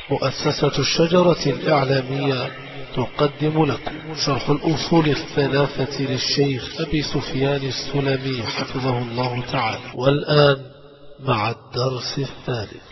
مؤسسة الشجرة الإعلامية تقدم لكم شرح الأصول الثلاثة للشيخ أبي سفيان السلمي حفظه الله تعالى. والآن مع الدرس الثالث.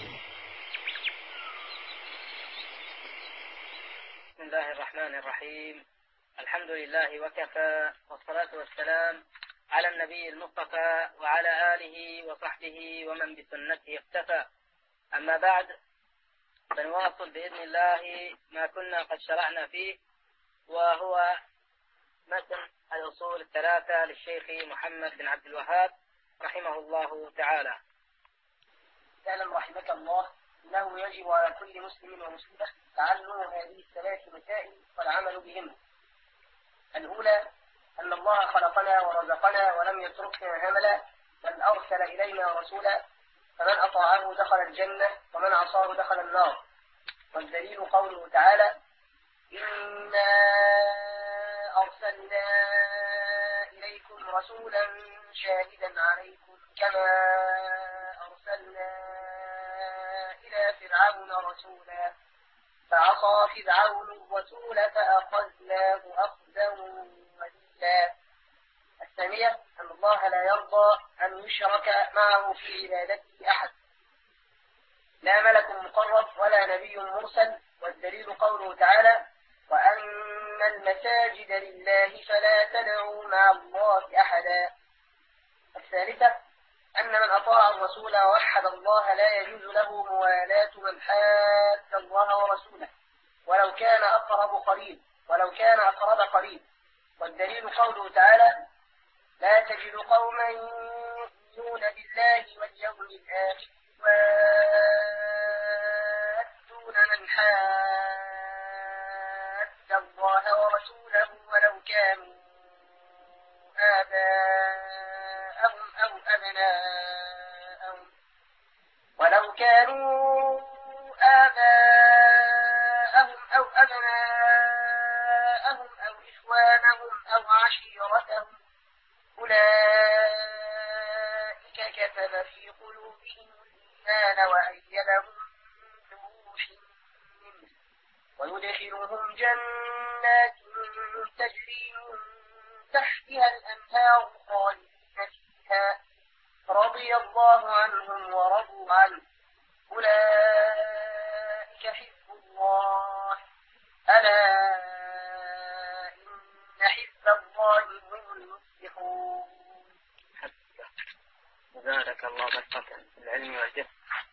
بسم الله الرحمن الرحيم. الحمد لله وكفى، والصلاة والسلام على النبي المصطفى وعلى آله وصحبه ومن بسنته اقتفى. أما بعد، سنواصل بإذن الله ما كنا قد شرعنا فيه، وهو متن الأصول الثلاثة للشيخ محمد بن عبد الوهاب رحمه الله تعالى. اعلم رحمك الله أنه يجب على كل مسلم ومسلمة تعلم هذه الثلاث مسائل والعمل بهن. الأولى أن الله خلقنا ورزقنا ولم يتركنا هملا، بل أرسل إلينا رسولا، فمن أطاعه دخل الجنة ومن عصاه دخل النار. والدليل قوله تعالى: إنا أرسلنا إليكم رسولا شاهدا عليكم كما أرسلنا إلى فرعون رسولا فعصى فرعون الرسول فأخذناه أخذا وبيلا. الثانية أن الله لا يرضى أن يشرك معه في عبادته أحد، لا ملك مقرب ولا نبي مرسل. والدليل قوله تعالى: وأن المساجد لله فلا تدعوا مع الله أحدا. الثالثة أن من أطاع الرسول ووحد الله لا يجوز له موالاة من حاد الله ورسوله ولو كان أقرب قريب. والدليل قوله تعالى: لا تجد قوما يؤمنون بالله واليوم الآخر يوادون من حاد الله ورسوله ولو كانوا آباءهم أو أبناءهم أو إخوانهم أو عشيرتهم، أولئك كتب في قلوبهم الإيمان وأيدهم بروح منه ويدخلهم جنات تجري من تحتها الأنهار خالدين فيها رضي الله عنهم ورضوا عنه، أولئك حزب الله، ألا إن حزب الله هم المفلحون. زادك الله بسطة في العلم والجهل.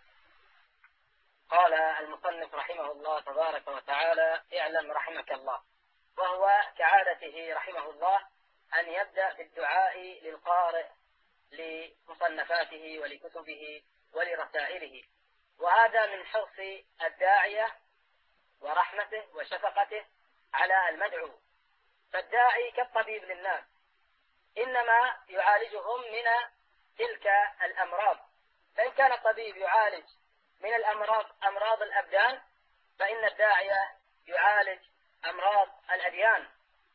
قال المصنف رحمه الله تبارك وتعالى: اعلم رحمك الله. وهو كعادته رحمه الله أن يبدأ بالدعاء للقارئ لمصنفاته ولكتبه ولرسائله، وهذا من حرص الداعية ورحمته وشفقته على المدعو. فالداعي كالطبيب للناس، إنما يعالجهم من تلك الأمراض. فإن كان الطبيب يعالج من أمراض الأبدان، فإن الداعية يعالج أمراض الأديان.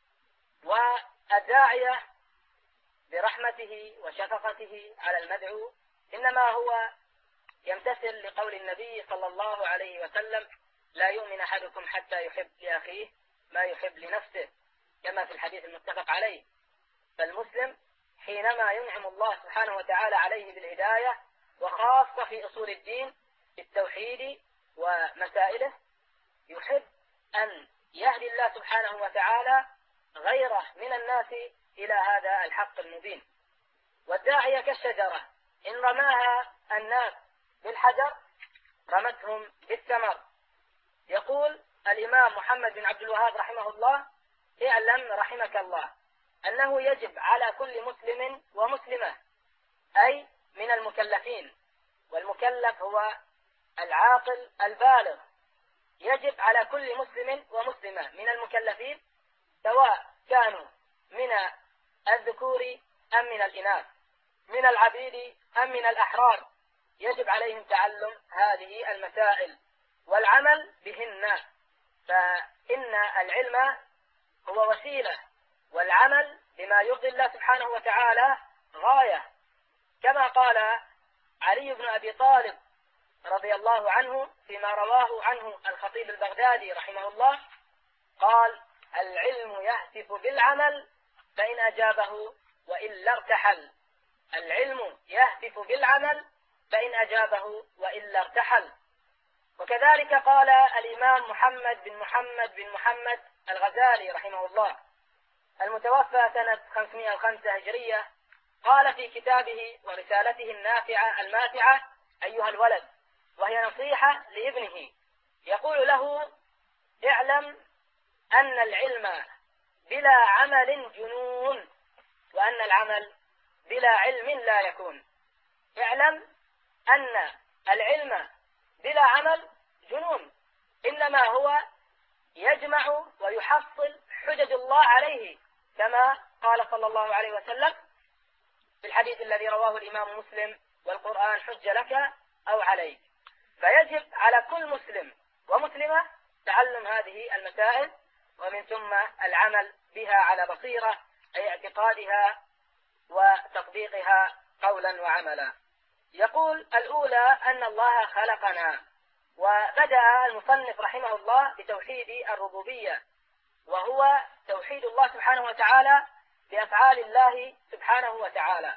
والداعية برحمته وشفقته على المدعو إنما هو يمتثل لقول النبي صلى الله عليه وسلم: لا يؤمن أحدكم حتى يحب لأخيه ما يحب لنفسه، كما في الحديث المتفق عليه. فالمسلم حينما ينعم الله سبحانه وتعالى عليه بالهداية، وخاصة في أصول الدين بالتوحيد ومسائله، يحب أن يهدي الله سبحانه وتعالى غيره من الناس إلى هذا الحق المبين. والداعية كالشجرة، إن رماها الناس بالحجر رمتهم بالثمر. يقول الإمام محمد بن عبد الوهاب رحمه الله: اعلم رحمك الله أنه يجب على كل مسلم ومسلمة، أي من المكلفين، والمكلف هو العاقل البالغ، يجب على كل مسلم ومسلمة من المكلفين، سواء كانوا من الذكور أم من الإناث، من العبيد أم من الأحرار، يجب عليهم تعلم هذه المسائل والعمل بهن. فإن العلم هو وسيلة، والعمل بما يرضي الله سبحانه وتعالى غاية. كما قال علي بن أبي طالب رضي الله عنه فيما رواه عنه الخطيب البغدادي رحمه الله قال: العلم يهتف بالعمل فإن أجابه وإلا ارتحل. العلم يهتف بالعمل فإن أجابه وإلا ارتحل. وكذلك قال الإمام محمد بن محمد الغزالي رحمه الله المتوفى سنة 505 هجرية، قال في كتابه ورسالته النافعة الماتعة: أيها الولد، وهي نصيحة لابنه، يقول له: اعلم أن العلم بلا عمل جنون، وأن العمل بلا علم لا يكون. اعلم أن العلم بلا عمل جنون، إنما هو يجمع ويحصل حجج الله عليه، كما قال صلى الله عليه وسلم في الحديث الذي رواه الإمام مسلم: والقرآن حج لك أو عليك. فيجب على كل مسلم ومسلمة تعلم هذه المسائل، ومن ثم العمل بها على بصيرة، أي اعتقادها وتطبيقها قولا وعملا. يقول: الأولى أن الله خلقنا. وبدأ المصنف رحمه الله بتوحيد الربوبية، وهو توحيد الله سبحانه وتعالى بأفعال الله سبحانه وتعالى.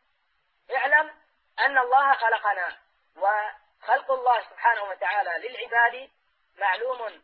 اعلم أن الله خلقنا، وخلق الله سبحانه وتعالى للعباد معلوم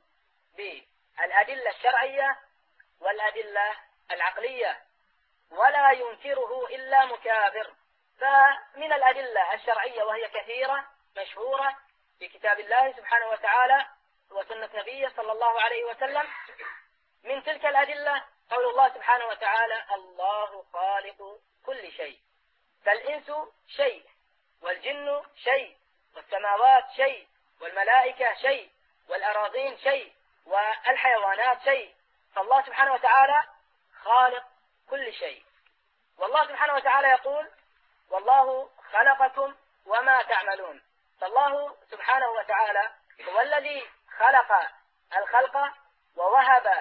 بالأدلة الشرعية والأدلة العقلية، ولا ينكره إلا مكابر. فمن الأدلة الشرعية وهي كثيرة مشهورة في كتاب الله سبحانه وتعالى وسنة نبيه صلى الله عليه وسلم. من تلك الأدلة قول الله سبحانه وتعالى: الله خالق كل شيء. فالإنس شيء، والجن شيء، والسماوات شيء، والملائكة شيء، والأراضين شيء، والحيوانات شيء. فالله سبحانه وتعالى خالق كل شيء. والله سبحانه وتعالى يقول: والله خلقكم وما تعملون. فالله سبحانه وتعالى هو الذي خلق الخلق، ووهب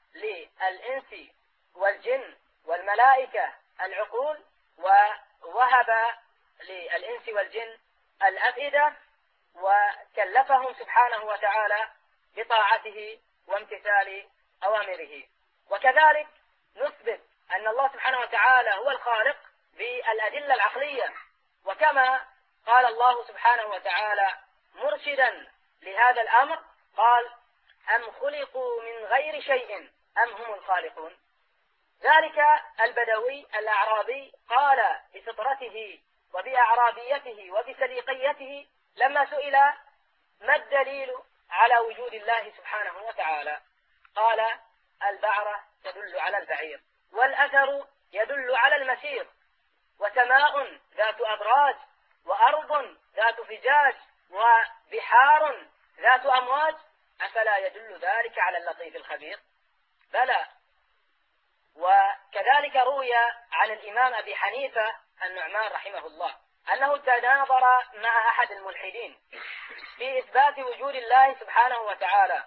للإنس والجن والملائكة العقول، ووهب للإنس والجن الأفئدة، وكلفهم سبحانه وتعالى بطاعته وامتثال أوامره. وكذلك نثبت أن الله سبحانه وتعالى هو الخالق بالأدلة العقلية، وكما قال الله سبحانه وتعالى مرشدا لهذا الأمر قال: أم خلقوا من غير شيء أم هم الخالقون. ذلك البدوي الأعرابي قال بفطرته وبأعرابيته وبسليقيته لما سئل: ما الدليل على وجود الله سبحانه وتعالى؟ قال: البعرة تدل على البعير، والأثر يدل على المسير، وسماء ذات أبراج، وأرض ذات فجاج، وبحار ذات أمواج، أفلا يدل ذلك على اللطيف الخبير؟ بلى. وكذلك روي عن الإمام أبي حنيفة النعمان رحمه الله أنه تناظر مع أحد الملحدين في إثبات وجود الله سبحانه وتعالى،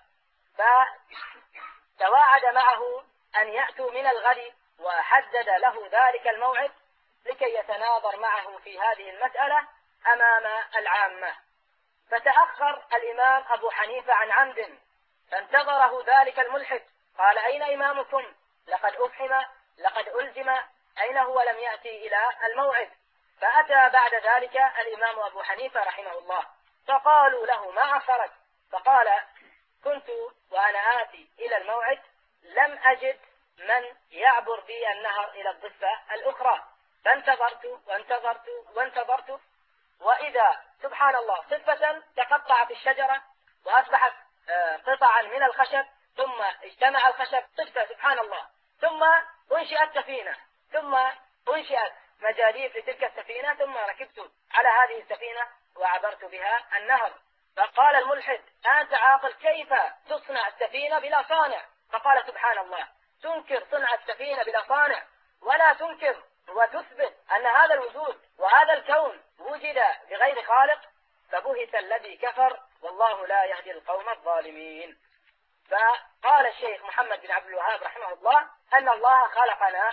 فتواعد معه أن يأتوا من الغد، وحدد له ذلك الموعد لكي يتناظر معه في هذه المسألة أمام العامة. فتأخر الإمام أبو حنيفة عن عمد، فانتظره ذلك الملحد، قال: أين إمامكم؟ لقد أفحم، لقد ألزم، أين هو؟ لم يأتي إلى الموعد. فأتى بعد ذلك الإمام أبو حنيفة رحمه الله، فقالوا له: ما أخرك؟ فقال: كنت وأنا آتي إلى الموعد لم أجد من يعبر بي النهر إلى الضفة الأخرى، فانتظرت وانتظرت وانتظرت، وإذا سبحان الله صفة تقطعت الشجرة وأصبحت قطعا من الخشب، ثم اجتمع الخشب صفة سبحان الله، ثم أنشئت سفينة، ثم أنشئت مجاريف لتلك السفينة، ثم ركبت على هذه السفينة وعبرت بها النهر. فقال الملحد: أنت عاقل، كيف تصنع السفينة بلا صانع؟ فقال: سبحان الله، تنكر صنع السفينة بلا صانع، ولا تنكر وتثبت أن هذا الوجود وهذا الكون وجد بغير خالق، فبهت الذي كفر، والله لا يهدي القوم الظالمين. فقال الشيخ محمد بن عبد الوهاب رحمه الله أن الله خلقنا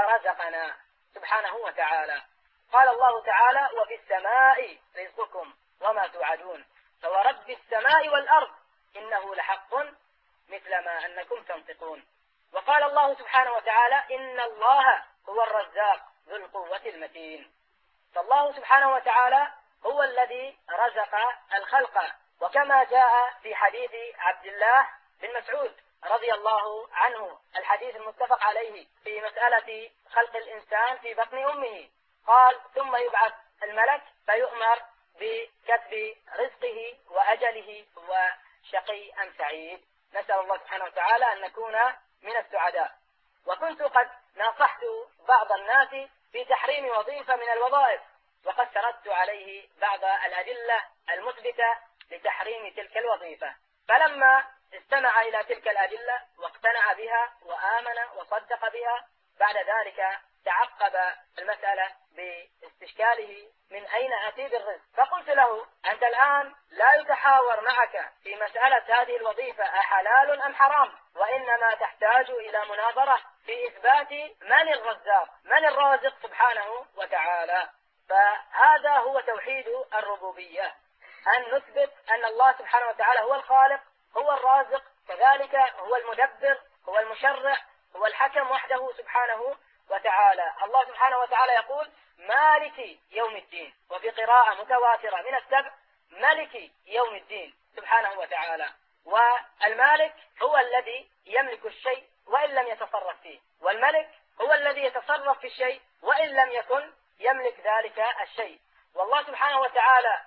ورزقنا سبحانه وتعالى. قال الله تعالى: وفي السماء رزقكم وما توعدون فورب السماء والأرض إنه لحق مثل ما أنكم تنطقون. وقال الله سبحانه وتعالى إن الله هو الرزاق ذو القوة المتين. فالله سبحانه وتعالى هو الذي رزق الخلق، وكما جاء في حديث عبد الله بن مسعود رضي الله عنه الحديث المتفق عليه في مسألة خلق الإنسان في بطن أمه، قال ثم يبعث الملك فيؤمر بكتب رزقه وأجله وشقي أم سعيد. نسأل الله سبحانه وتعالى أن نكون من السعداء. وكنت قد ناصحت بعض الناس في تحريم وظيفة من الوظائف، وقد سردت عليه بعض الأدلة المثبتة لتحريم تلك الوظيفة، فلما استمع إلى تلك الأدلة واقتنع بها وآمن وصدق بها، بعد ذلك تعقب المسألة باستشكاله من أين أتي بالرزق. فقلت له أنت الآن لا يتحاور معك في مسألة هذه الوظيفة أحلال أم حرام، وإنما تحتاج إلى مناظرة في إثبات من الرزاق، من الرازق سبحانه وتعالى. فهذا هو توحيد الربوبية، أن نثبت أن الله سبحانه وتعالى هو الخالق، هو الرازق، كذلك هو المدبر، هو المشرع، هو الحكم وحده سبحانه وتعالى. الله سبحانه وتعالى يقول مالك يوم الدين، وفي قراءة متواترة من السبع ملك يوم الدين سبحانه وتعالى. والمالك هو الذي يملك الشيء وإن لم يتصرف فيه، والملك هو الذي يتصرف في الشيء وإن لم يكن يملك ذلك الشيء. والله سبحانه وتعالى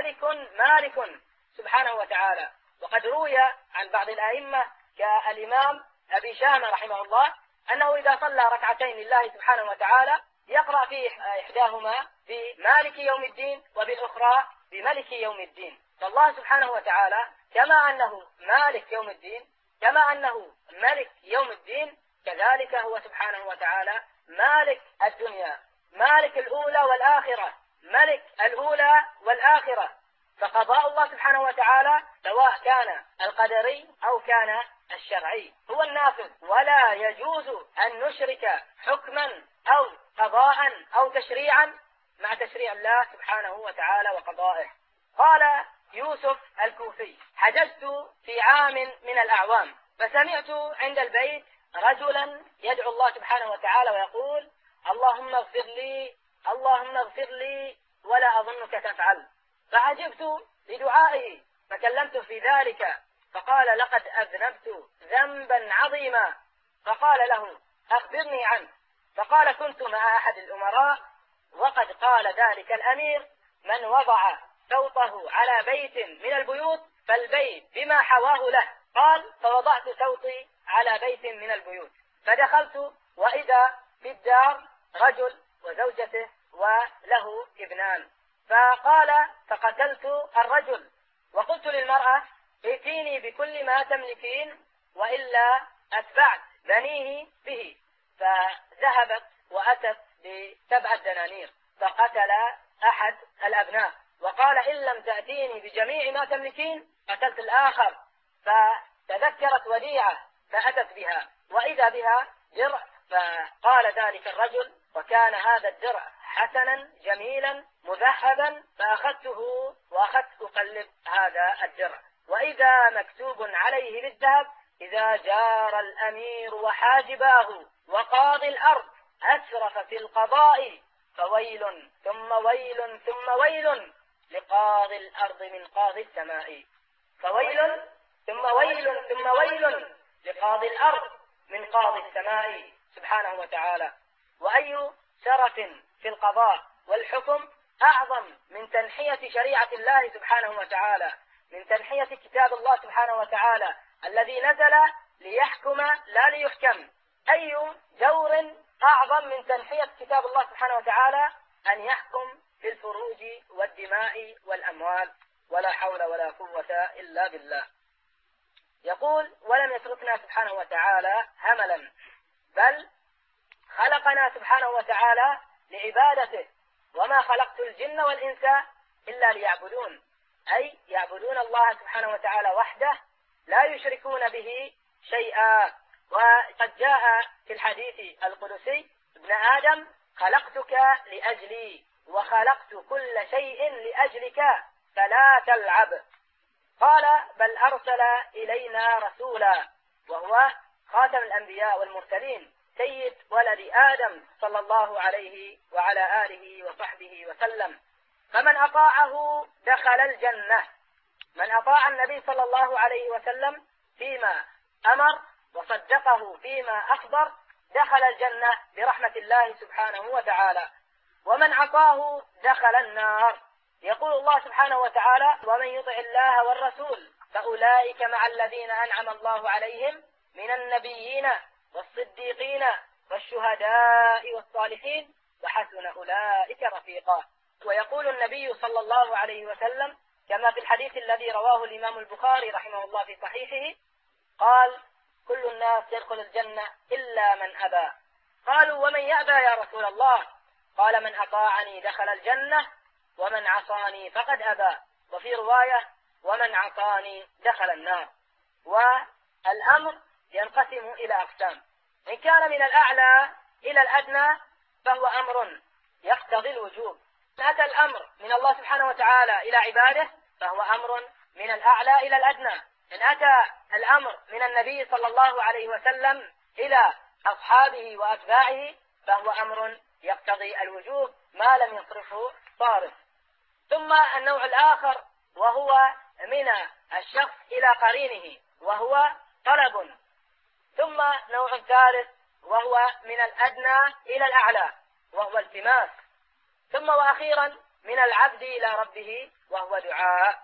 مالك سبحانه وتعالى. وقد روي عن بعض الأئمة كالإمام أبي شامة رحمه الله أنه إذا صلى ركعتين لله سبحانه وتعالى يقرأ في إحداهما بمالك يوم الدين وبالأخرى بملك يوم الدين. فالله سبحانه وتعالى كما أنه مالك يوم الدين، كما أنه ملك يوم الدين، كذلك هو سبحانه وتعالى مالك الدنيا، مالك الأولى والآخرة، ملك الأولى والآخرة. فقضاء الله سبحانه وتعالى سواء كان القدري أو كان الشرعي هو النافذ، ولا يجوز أن نشرك حكما أو قضاء أو تشريعا مع تشريع الله سبحانه وتعالى وقضائه. قال يوسف الكوفي حججت في عام من الأعوام فسمعت عند البيت رجلا يدعو الله سبحانه وتعالى ويقول اللهم اغفر لي، اللهم اغفر لي ولا أظنك تفعل. فعجبت لدعائه فكلمت في ذلك فقال لقد أذنبت ذنبا عظيما. فقال له أخبرني عنه. فقال كنت مع أحد الأمراء وقد قال ذلك الأمير من وضع صوته على بيت من البيوت فالبيت بما حواه له. قال فوضعت صوتي على بيت من البيوت فدخلت وإذا في الدار رجل وزوجته وله ابنان. فقال فقتلت الرجل وقلت للمرأة ائتيني بكل ما تملكين وإلا أتبعت بنيه به. فذهبت وأتت ب7 دنانير فقتل أحد الأبناء وقال إن لم تأتيني بجميع ما تملكين قتلت الآخر. فتذكرت وديعة فأتت بها وإذا بها درع. فقال ذلك الرجل وكان هذا الدرع حسنا جميلا مذهبا فأخذته وأخذت أقلب هذا الدرع وإذا مكتوب عليه بالذهب إذا جار الأمير وحاجباه وقاضي الأرض أسرف في القضاء فويل ثم ويل ثم ويل لقاضي الأرض من قاضي السماء. فويل ثم ويل ثم ويل لقاضي الأرض من قاضي السماء سبحانه وتعالى. وأي شرف في القضاء والحكم أعظم من تنحية شريعة الله سبحانه وتعالى، من تنحية كتاب الله سبحانه وتعالى الذي نزل ليحكم لا ليحكم. أي جور أعظم من تنحية كتاب الله سبحانه وتعالى أن يحكم في الفروج والدماء والأموال. ولا حول ولا قوة إلا بالله. يقول ولم يتركنا سبحانه وتعالى هملا بل خلقنا سبحانه وتعالى لعبادته وما خلقت الجن والإنس إلا ليعبدون، أي يعبدون الله سبحانه وتعالى وحده لا يشركون به شيئا. وقد جاء في الحديث القدسي ابن آدم خلقتك لأجلي وخلقت كل شيء لأجلك فلا تلعب. قال بل أرسل إلينا رسولا وهو خاتم الأنبياء والمرسلين سيد ولد آدم صلى الله عليه وعلى آله وصحبه وسلم، فمن أطاعه دخل الجنة. من أطاع النبي صلى الله عليه وسلم فيما أمر وصدقه فيما أخبر دخل الجنة برحمة الله سبحانه وتعالى، ومن عصاه دخل النار. يقول الله سبحانه وتعالى ومن يطع الله والرسول فأولئك مع الذين أنعم الله عليهم من النبيين والصديقين والشهداء والصالحين وحسن أولئك رفيقا. ويقول النبي صلى الله عليه وسلم كما في الحديث الذي رواه الإمام البخاري رحمه الله في صحيحه قال كل الناس يدخل الجنة إلا من أبى. قالوا ومن يأبى يا رسول الله؟ قال من أطاعني دخل الجنة ومن عصاني فقد أبى، وفي رواية ومن عصاني دخل النار. والأمر ينقسم إلى أقسام، إن كان من الأعلى إلى الأدنى فهو أمر يقتضي الوجوب. إن أتى الأمر من الله سبحانه وتعالى إلى عباده فهو أمر من الأعلى إلى الأدنى. إن أتى الأمر من النبي صلى الله عليه وسلم إلى أصحابه وأتباعه فهو أمر يقتضي الوجوب ما لم يصرفه صارف. ثم النوع الآخر وهو من الشخص إلى قرينه وهو طلب. ثم نوع ثالث وهو من الأدنى إلى الأعلى وهو التماس. ثم وأخيرا من العبد إلى ربه وهو دعاء.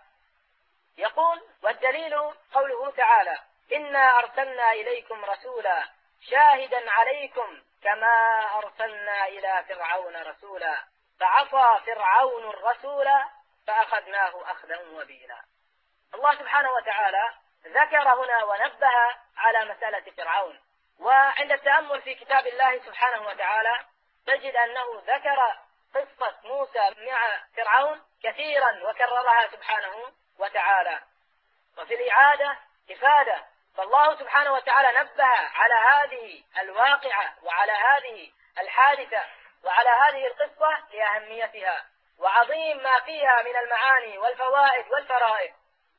يقول والدليل قوله تعالى إنا أرسلنا إليكم رسولا شاهدا عليكم كما أرسلنا إلى فرعون رسولا فعصى فرعون الرسول فأخذناه أخذا وبيلا. الله سبحانه وتعالى ذكر هنا ونبه على مسألة فرعون، وعند التأمل في كتاب الله سبحانه وتعالى تجد أنه ذكر قصة موسى مع فرعون كثيرا وكررها سبحانه وتعالى، وفي الإعادة إفادة. فالله سبحانه وتعالى نبه على هذه الواقعة وعلى هذه الحادثة وعلى هذه القصة لأهميتها وعظيم ما فيها من المعاني والفوائد والفرائض.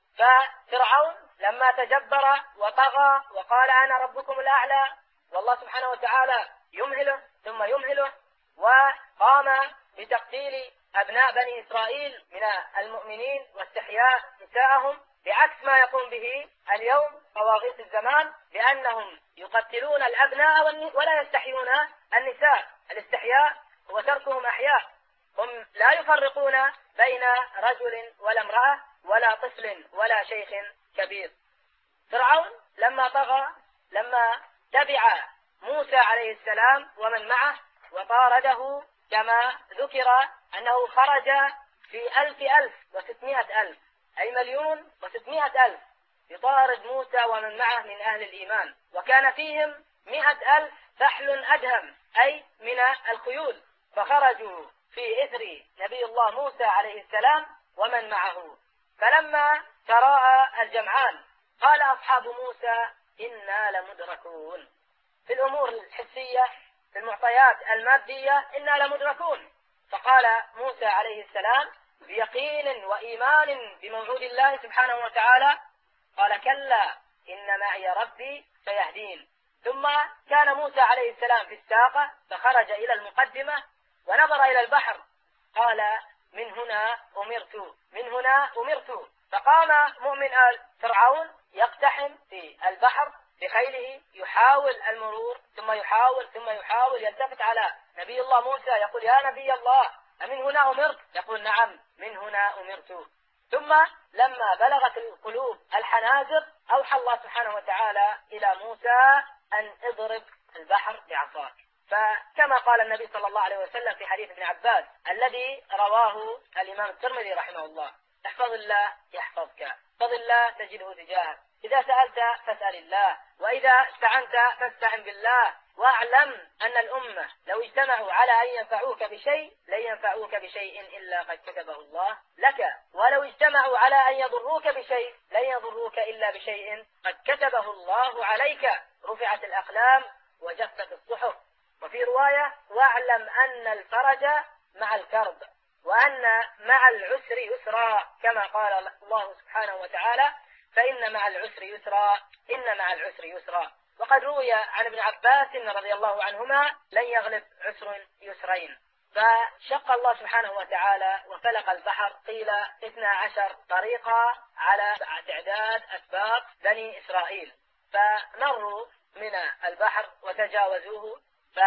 ففرعون لما تجبر وطغى وقال أنا ربكم الأعلى والله سبحانه وتعالى يمهله ثم يمهله، وقام بتقتيل أبناء بني إسرائيل من المؤمنين واستحياء نساءهم بعكس ما يقوم به اليوم طواغيت الزمان، بأنهم يقتلون الأبناء ولا يستحيون النساء. الاستحياء هو تركهم أحياء، هم لا يفرقون بين رجل ولا امرأة ولا طفل ولا شيخ كبير. فرعون لما طغى لما تبع موسى عليه السلام ومن معه وطارده كما ذكر أنه خرج في 1600,000 أي 1,600,000 يطارد موسى ومن معه من أهل الإيمان، وكان فيهم 100,000 فحل أدهم أي من الخيول، فخرجوا في إثر نبي الله موسى عليه السلام ومن معه. فلما تراءى الجمعان قال أصحاب موسى إنا لمدركون. في الأمور الحسية في المعطيات المادية إنا لمدركون. فقال موسى عليه السلام بيقين وإيمان بموعود الله سبحانه وتعالى قال كلا إن معي ربي سيهدين. ثم كان موسى عليه السلام في الساقة فخرج إلى المقدمة ونظر إلى البحر قال من هنا أمرت. فقام مؤمن آل فرعون يقتحم في البحر بخيله يحاول المرور ثم يحاول يلتفت على نبي الله موسى يقول يا نبي الله أمن هنا أمرت؟ يقول نعم من هنا أمرت. ثم لما بلغت القلوب الحناجر أوحى الله سبحانه وتعالى إلى موسى أن اضرب البحر بعصاك. فكما قال النبي صلى الله عليه وسلم في حديث ابن عباس الذي رواه الإمام الترمذي رحمه الله احفظ الله يحفظك، احفظ الله تجده تجاهك، إذا سألت فاسأل الله، وإذا استعنت فاستعن بالله، واعلم أن الأمة لو اجتمعوا على أن ينفعوك بشيء لن ينفعوك بشيء إلا قد كتبه الله لك، ولو اجتمعوا على أن يضروك بشيء لن يضروك إلا بشيء قد كتبه الله عليك. رفعت الأقلام وجفت الصحف. وفي رواية واعلم أن الفرج مع الكرب. وأن مع العسر يسرا، كما قال الله سبحانه وتعالى: فإن مع العسر يسرا، إن مع العسر يسرا. وقد روي عن ابن عباس رضي الله عنهما: لن يغلب عسر يسرين. فشق الله سبحانه وتعالى وفلق البحر، قيل 12 طريقة على تعداد أسباط بني إسرائيل، فمروا من البحر وتجاوزوه،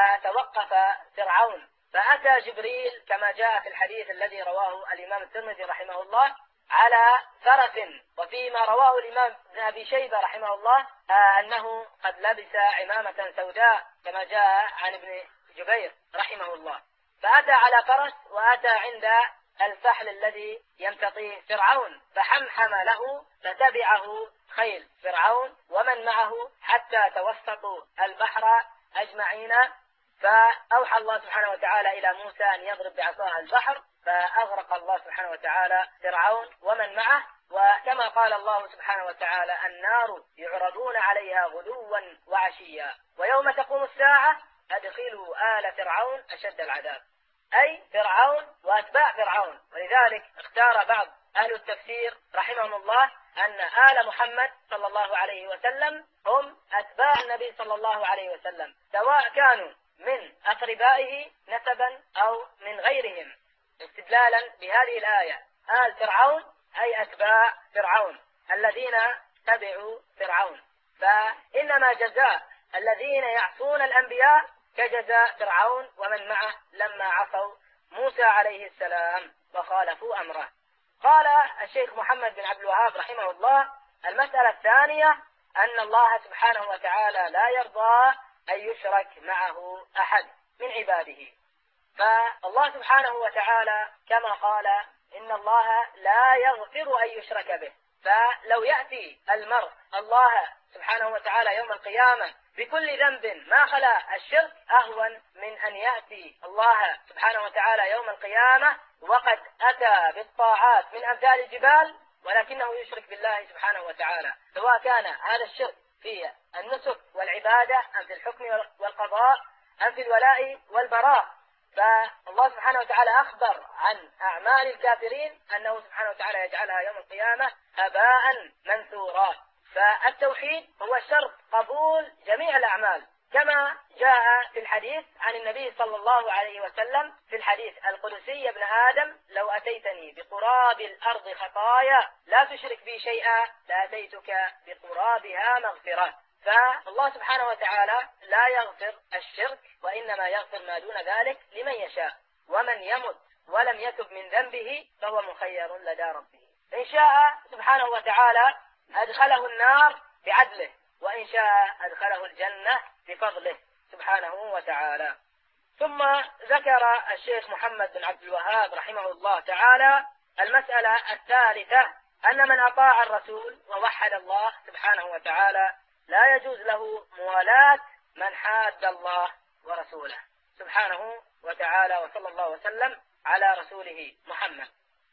فتوقف فرعون، فأتى جبريل كما جاء في الحديث الذي رواه الإمام الترمذي رحمه الله على فرس، وفيما رواه الإمام ابن أبي شيبة رحمه الله أنه قد لبس عمامة سوداء كما جاء عن ابن جبير رحمه الله، فأتى على فرس وأتى عند الفحل الذي يمتطيه فرعون، فحمحم له، فتبعه خيل فرعون ومن معه حتى توسطوا البحر أجمعين. فأوحى الله سبحانه وتعالى إلى موسى أن يضرب بعصاه البحر، فأغرق الله سبحانه وتعالى فرعون ومن معه. وكما قال الله سبحانه وتعالى: النار يعرضون عليها غدوا وعشيا ويوم تقوم الساعة أدخلوا آل فرعون أشد العذاب، أي فرعون وأتباع فرعون. ولذلك اختار بعض أهل التفسير رحمهم الله أن آل محمد صلى الله عليه وسلم هم أتباع النبي صلى الله عليه وسلم، سواء كانوا من أقربائه نسبا أو من غيرهم، استدلالا بهذه الآية: آل فرعون أي أتباع فرعون الذين تبعوا فرعون. فإنما جزاء الذين يعصون الأنبياء كجزاء فرعون ومن معه لما عصوا موسى عليه السلام وخالفوا أمره. قال الشيخ محمد بن عبد الوهاب رحمه الله: المسألة الثانية أن الله سبحانه وتعالى لا يرضى أن يشرك معه أحد من عباده. فالله سبحانه وتعالى كما قال: إن الله لا يغفر أن يشرك به. فلو يأتي المرء الله سبحانه وتعالى يوم القيامة بكل ذنب ما خلا الشرك أهون من أن يأتي الله سبحانه وتعالى يوم القيامة وقد أتى بالطاعات من أمثال الجبال ولكنه يشرك بالله سبحانه وتعالى، سواء كان هذا الشرك في النسك والعبادة أم في الحكم والقضاء أم في الولاء والبراء. فالله سبحانه وتعالى أخبر عن أعمال الكافرين أنه سبحانه وتعالى يجعلها يوم القيامة هباء منثورا. فالتوحيد هو شرط قبول جميع الأعمال، كما جاء في الحديث عن النبي صلى الله عليه وسلم في الحديث القدسي: يا ابن آدم لو أتيتني بقراب الأرض خطايا لا تشرك بي شيئا لأتيتك بقرابها مغفرة. فالله سبحانه وتعالى لا يغفر الشرك، وإنما يغفر ما دون ذلك لمن يشاء، ومن يمت ولم يتب من ذنبه فهو مخير لدى ربه. إن شاء سبحانه وتعالى أدخله النار بعدله، وإن شاء أدخله الجنة بفضله سبحانه وتعالى. ثم ذكر الشيخ محمد بن عبد الوهاب رحمه الله تعالى المسألة الثالثة: أن من أطاع الرسول ووحد الله سبحانه وتعالى لا يجوز له موالاة من حاد الله ورسوله سبحانه وتعالى، وصلى الله وسلم على رسوله محمد.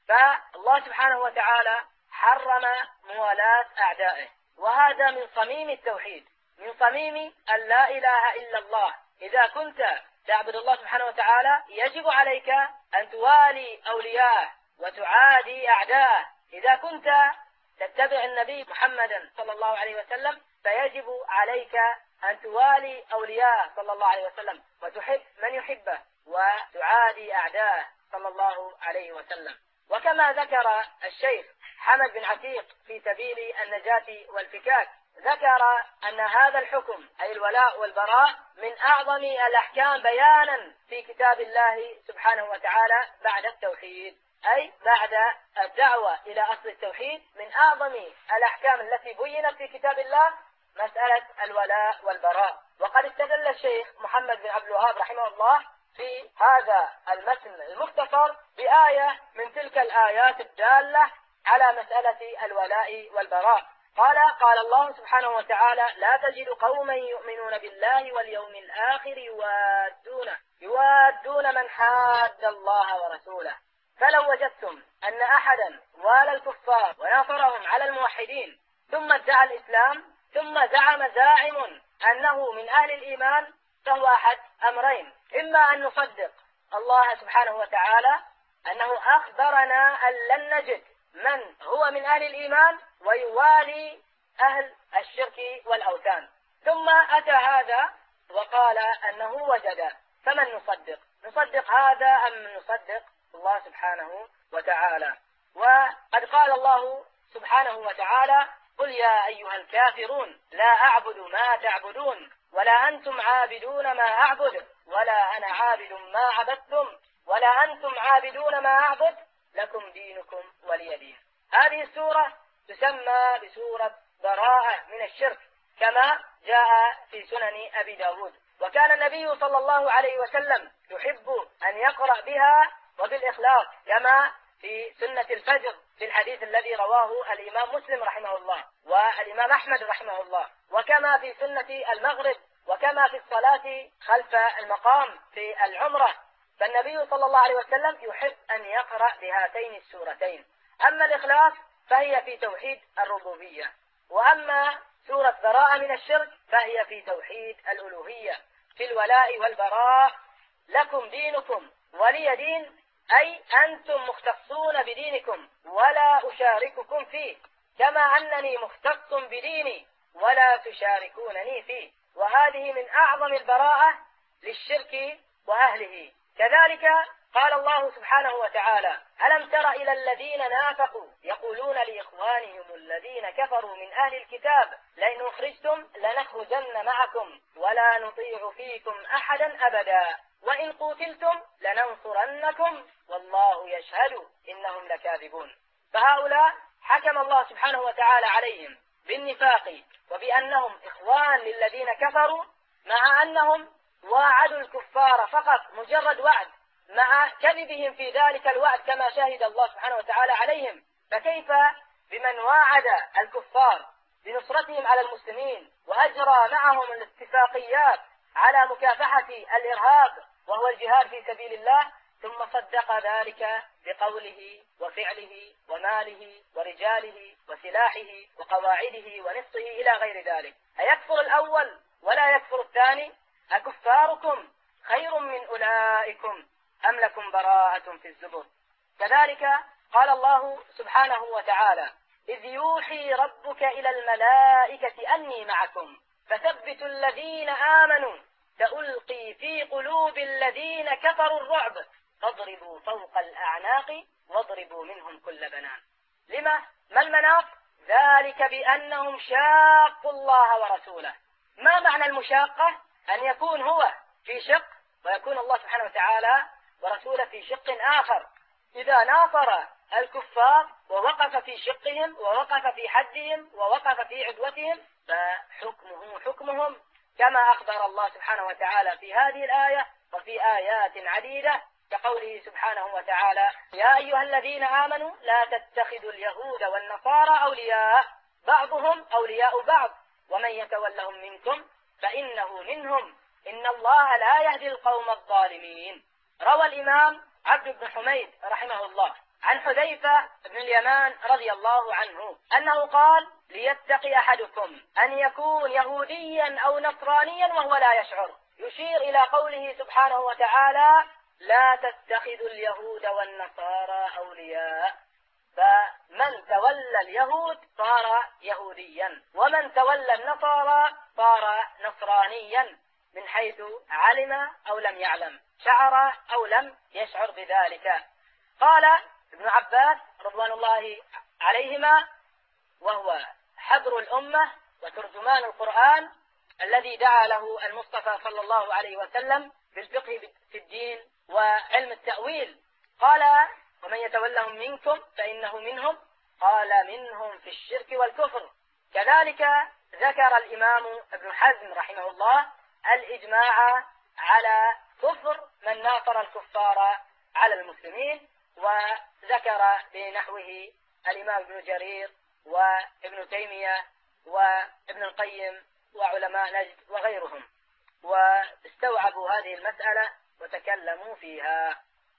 فالله سبحانه وتعالى حرم موالاة أعدائه، وهذا من صميم التوحيد، من صميم أن لا إله إلا الله. إذا كنت تعبد الله سبحانه وتعالى يجب عليك أن توالي أولياءه وتعادي أعداءه. إذا كنت تتبع النبي محمدا صلى الله عليه وسلم فيجب عليك أن توالي أولياءه صلى الله عليه وسلم وتحب من يحبه وتعادي أعداءه صلى الله عليه وسلم. وكما ذكر الشيخ حمد بن عتيق في سبيل النجاة والفكاك، ذكر أن هذا الحكم أي الولاء والبراء من أعظم الأحكام بيانا في كتاب الله سبحانه وتعالى بعد التوحيد، أي بعد الدعوة إلى أصل التوحيد من أعظم الأحكام التي بينت في كتاب الله مسألة الولاء والبراء. وقد استدل الشيخ محمد بن عبد الوهاب رحمه الله في هذا المتن المختصر بآية من تلك الآيات الدالة على مسألة الولاء والبراء. قال الله سبحانه وتعالى: لا تجد قوما يؤمنون بالله واليوم الآخر يوادون من حاد الله ورسوله. فلو وجدتم أن أحدا والى الكفار وناصرهم على الموحدين ثم ادعى الإسلام ثم زعم زاعم أنه من أهل الإيمان فهو أحد أمرين: إما أن نصدق الله سبحانه وتعالى أنه أخبرنا أن لن نجد من هو من أهل الإيمان ويوالي أهل الشرك والأوثان، ثم أتى هذا وقال أنه وجد، فمن نصدق هذا أم نصدق الله سبحانه وتعالى؟ وقد قال الله سبحانه وتعالى: قل يا أيها الكافرون لا أعبد ما تعبدون ولا أنتم عابدون ما أعبد ولا أنا عابد ما عبدتم ولا أنتم عابدون ما أعبد لكم دينكم ولي دين. هذه السورة تسمى بسورة براءة من الشرك كما جاء في سنن أبي داود، وكان النبي صلى الله عليه وسلم يحب أن يقرأ بها وبالإخلاص كما في سنة الفجر في الحديث الذي رواه الإمام مسلم رحمه الله والإمام أحمد رحمه الله، وكما في سنة المغرب، وكما في الصلاة خلف المقام في العمرة. فالنبي صلى الله عليه وسلم يحب أن يقرأ بهاتين السورتين. أما الإخلاص فهي في توحيد الربوبية، وأما سورة براءة من الشرك فهي في توحيد الألوهية في الولاء والبراء. لكم دينكم ولي دين، أي أنتم مختصون بدينكم ولا أشارككم فيه، كما أنني مختص بديني ولا تشاركونني فيه. وهذه من أعظم البراءة للشرك وأهله. كذلك قال الله سبحانه وتعالى: ألم تر إلى الذين نافقوا يقولون لإخوانهم الذين كفروا من أهل الكتاب لئن أخرجتم لنخرجن معكم ولا نطيع فيكم أحدا أبدا وإن قتلتم لننصرنكم والله يشهد إنهم لكاذبون. فهؤلاء حكم الله سبحانه وتعالى عليهم بالنفاق وبأنهم إخوان للذين كفروا، مع أنهم واعدوا الكفار فقط مجرد وعد، مع كذبهم في ذلك الوعد كما شهد الله سبحانه وتعالى عليهم. فكيف بمن واعد الكفار بنصرتهم على المسلمين وأجرى معهم الاتفاقيات على مكافحة الإرهاب وهو الجهاد في سبيل الله، ثم صدق ذلك بقوله وفعله وماله ورجاله وسلاحه وقواعده ونصه إلى غير ذلك؟ أيكفر الأول ولا يكفر الثاني؟ أكفاركم خير من أولئكم أم لكم براءة في الزبر؟ كذلك قال الله سبحانه وتعالى: إذ يوحي ربك إلى الملائكة أني معكم فثبتوا الذين آمنوا سألقي في قلوب الذين كفروا الرعب فاضربوا فوق الأعناق واضربوا منهم كل بنان. لما؟ ما المناط؟ ذلك بأنهم شاقوا الله ورسوله. ما معنى المشاقة؟ أن يكون هو في شق ويكون الله سبحانه وتعالى ورسوله في شق آخر. إذا ناصر الكفار ووقف في شقهم ووقف في حدهم ووقف في عدوتهم فحكمه حكمهم، كما أخبر الله سبحانه وتعالى في هذه الآية وفي آيات عديدة كقوله سبحانه وتعالى: يا أيها الذين آمنوا لا تتخذوا اليهود والنصارى أولياء بعضهم أولياء بعض ومن يتولهم منكم فإنه منهم إن الله لا يهدي القوم الظالمين. روى الإمام عبد بن حميد رحمه الله عن حذيفة بن اليمان رضي الله عنه أنه قال: ليتقي أحدكم أن يكون يهوديا أو نصرانيا وهو لا يشعر، يشير إلى قوله سبحانه وتعالى: لا تتخذوا اليهود والنصارى أولياء. فمن تولى اليهود صار يهوديا، ومن تولى النصارى صار نصرانيا، من حيث علم أو لم يعلم، شعر أو لم يشعر بذلك. قال ابن عباس رضوان الله عليهما، وهو حبر الأمة وترجمان القرآن الذي دعا له المصطفى صلى الله عليه وسلم بالفقه في الدين وعلم التأويل، قال: ومن يتولهم منكم فإنه منهم، قال: منهم في الشرك والكفر. كذلك ذكر الإمام ابن حزم رحمه الله الإجماع على كفر من ناصر الكفار على المسلمين، وذكر بنحوه الإمام ابن جرير وابن تيمية وابن القيم وعلماء نجد وغيرهم، واستوعبوا هذه المسألة وتكلموا فيها.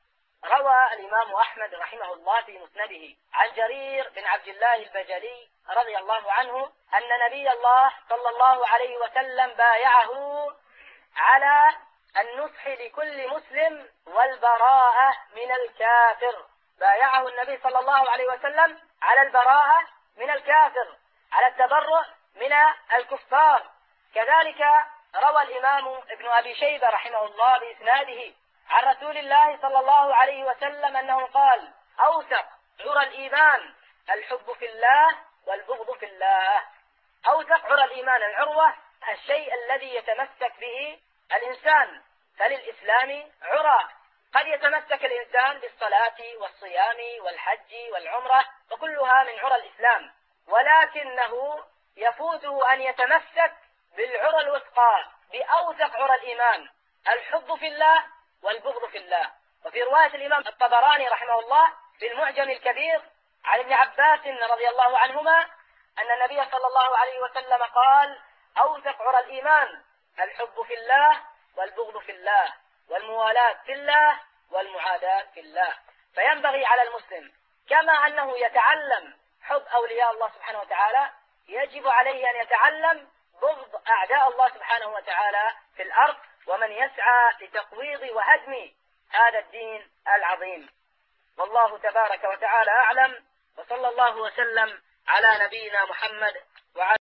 روى الإمام أحمد رحمه الله في مسنده عن جرير بن عبد الله البجلي رضي الله عنه أن نبي الله صلى الله عليه وسلم بايعه على النصح لكل مسلم والبراءة من الكافر. بايعه النبي صلى الله عليه وسلم على البراءة من الكافر، على التبرؤ من الكفار. كذلك روى الإمام ابن أبي شيبة رحمه الله بإسناده عن رسول الله صلى الله عليه وسلم أنه قال: أوثق عرى الإيمان الحب في الله والبغض في الله. أوثق عرى الإيمان، العروة الشيء الذي يتمسك به الإنسان. فللإسلام عرى، قد يتمسك الإنسان بالصلاة والصيام والحج والعمرة وكلها من عرى الإسلام، ولكنه يفوته أن يتمسك بالعرى الوثقى، بأوثق عرى الإيمان، الحب في الله والبغض في الله. وفي رواية الإمام الطبراني رحمه الله في المعجم الكبير عن ابن عباس رضي الله عنهما أن النبي صلى الله عليه وسلم قال: أوثق عرى الإيمان الحب في الله والبغض في الله والموالاة في الله والمعاداة في الله. فينبغي على المسلم كما أنه يتعلم حب أولياء الله سبحانه وتعالى، يجب عليه أن يتعلم بغض أعداء الله سبحانه وتعالى في الأرض، ومن يسعى لتقويض وهدم هذا الدين العظيم. والله تبارك وتعالى أعلم، وصلى الله وسلم على نبينا محمد وعلى